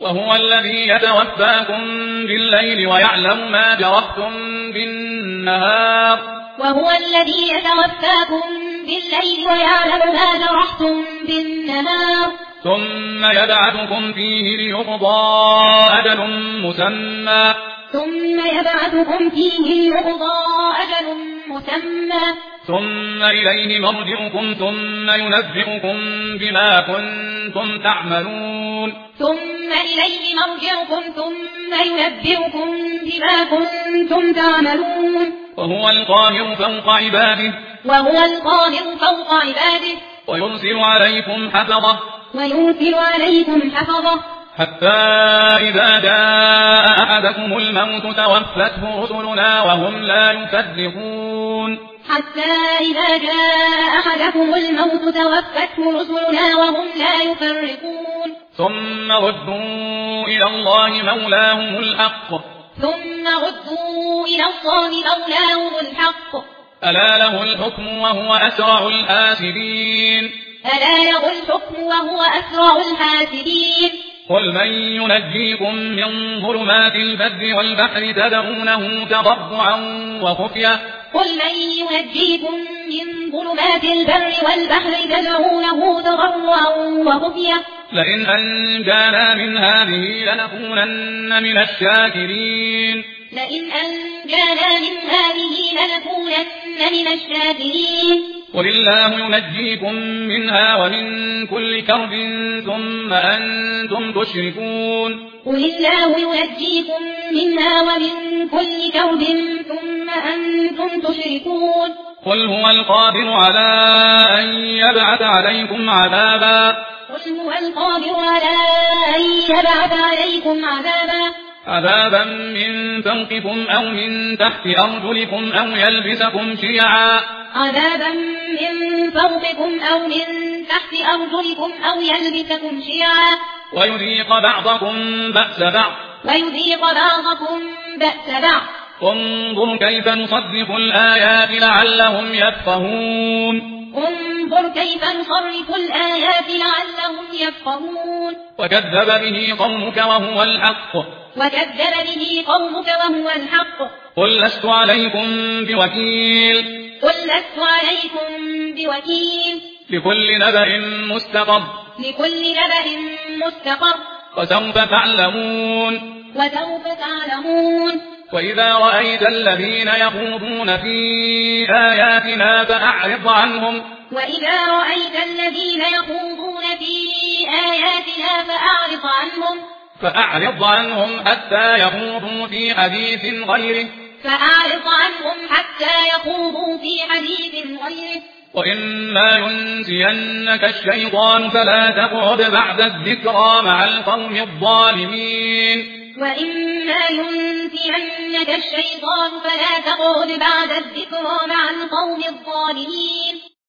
وهو الذي يتوفاكم بالليل ويعلم ما جرحتم بالنهار وهو الذي يتوفاكم بالليل ويعلم ما جرحتم بالنهار ثم يبعثكم فيه ليقضى أجل مسمى ثم إليه مرجعكم ثم ينبئكم بما كنتم تعملون وهو القاهر فوق عباده ويرسل عليكم حفظة حتى إذا جاء أحدكم الموت توفته رسلنا وهم لا يفرقون ثم ردوا إلى الله مولاهم الحق ألا له الحكم وهو أسرع الحاسبين قل من ينجيكم من ظلمات البر والبحر تدعونه تضرعا وخفية لئن أنجانا من هذه لنكونن من الشاكرين قل الله ينجيكم منها ومن كل كرب ثم أنتم تشركون قل هو القادر على أن يبعث عليكم عذابا من فوقكم أو من تحت أرجلكم أو يلبسكم شيعا ويذيق بعضكم بأس بعض انظر كيف نصرف الآيات لعلهم يفقهون وكذب به قومك وهو الحق قل لست عليكم بوكيل لكل نبأ مستقر وسوف تعلمون وإذا رأيت الذين يخوضون في آياتنا فأعرض عنهم حتى يخوضوا في حديث غيره وإما ينسينك الشيطان فلا تقعد بعد الذكرى مع القوم الظالمين